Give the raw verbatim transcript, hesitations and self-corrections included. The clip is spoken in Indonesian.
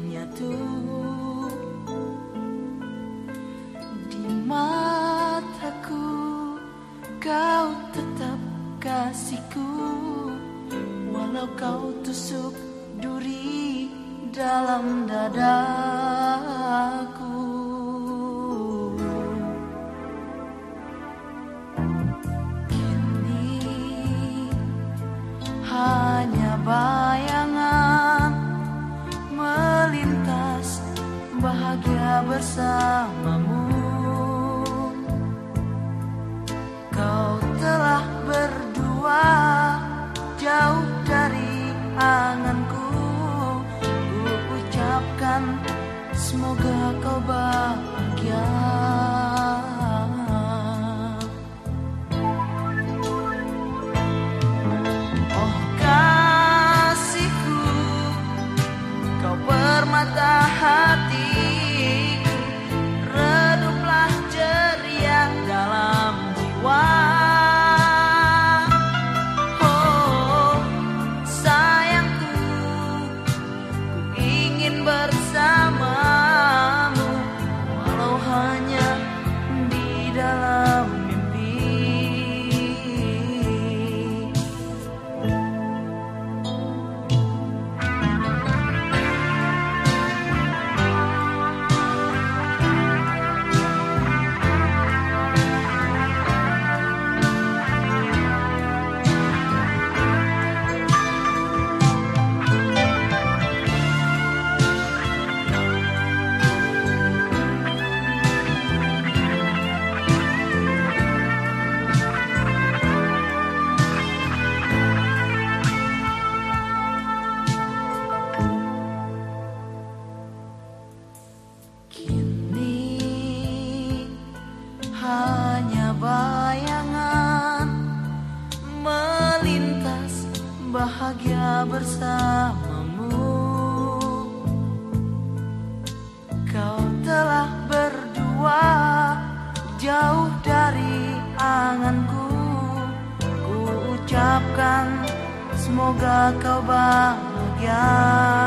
menyatu di mataku. Kau tetap kasihku, walau kau tusuk duri dalam dadaku. Kini hanya bayangan melintas, bahagia bersamamu. Kau telah berdua jauh dari anganku. Ku ucapkan semoga kau bahagia. Oh kasihku, kau permata hatiku, reduplah ceria dalam jiwa. Oh sayangku, ku ingin bersamamu, walau hanya di dalam mimpi. Hanya bayangan melintas, bahagia bersamamu. Kau telah berdua jauh dari anganku. Ku ucapkan semoga kau bahagia.